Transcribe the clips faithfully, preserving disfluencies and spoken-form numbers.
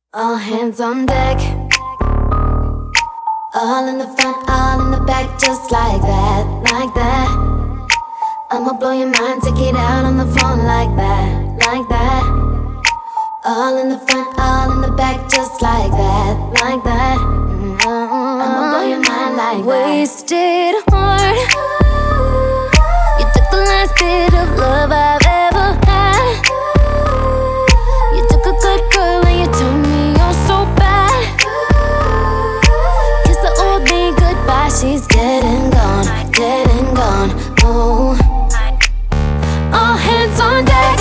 All hands on deck. All in the front, all in the back, just like that, like that. I'ma blow your mind, take it out on the floor like that, like that. All in the front, all in the back, just like that, like that. Mm-hmm. I'ma blow your mind like that. Wasted heart. You took the last bit of love I've ever had. You took a good girl and you turned me on so bad. Kiss the old me goodbye, she's dead and gone, dead and gone. Oh, all hands on deck.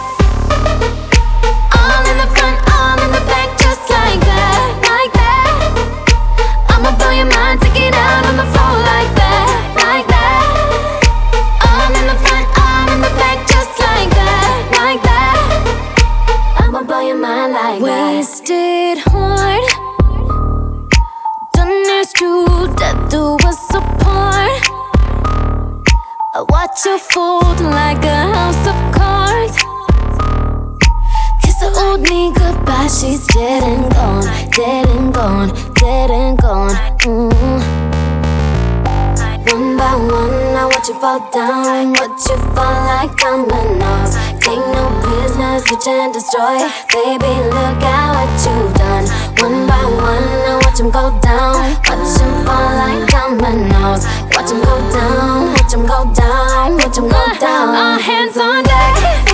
All in the front, all in the back, just like that, like that. I'ma blow your mind, take it out on the floor like that, like that. All in the front, all in the back, just like that, like that. I'ma blow your mind like that. Wasted heart. Done this to death do us apart. I watch you fold like a house of cards. Kiss the old me goodbye, she's dead and gone, dead and gone, dead and gone. Mm. One by one, I watch you fall down, watch you fall like dominoes. Take no business, switch and destroy. Baby, look at what you've done. One by one, I watch them go down, watch them fall like dominoes. Watch them go down, watch them go down, watch them go down. All hands on deck.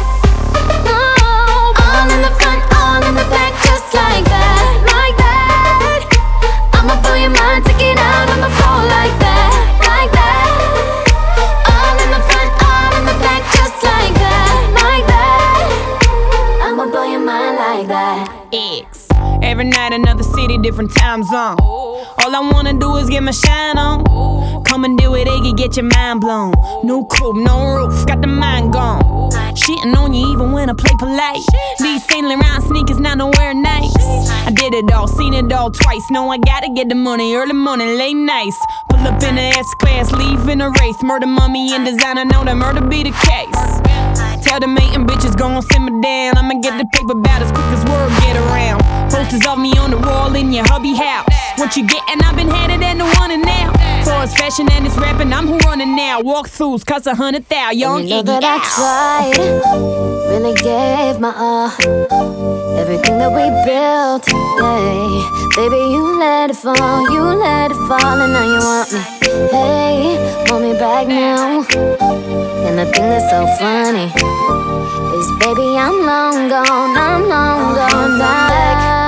All in the front, all in the back, just like that, like that. I'ma blow your mind, take it out on the floor like that, like that. All in the front, all in the back, just like that, like that. I'ma blow your mind like that. X. Every night another city, different time zone. All I wanna do is get my shine on. Come and do it, Iggy, get your mind blown. No coupe, no roof, got the mind gone. Shitting on you even when I play polite. These Saint Laurent sneakers, not nowhere nice. I did it all, seen it all twice. Know I gotta get the money, early morning, late nights. Pull up in the S-Class, leave in a race. Murder, mummy, and designer, know that murder be the case. Tell the mating bitches gon' simmer down. I'ma get the paper about as quick as word get around. Posters of me on the wall in your hubby house. What you gettin', I've been headed and the one and now. For it's fashion and it's rapping, I'm who running now. Walkthroughs cost a hundred thou, young you know Iggy that I tried, really gave my all. Everything that we built, yeah. Baby, you let it fall, you let it fall, and now you want me. Hey, want me back now. And the thing that's so funny is, baby, I'm long gone, I'm long gone. Now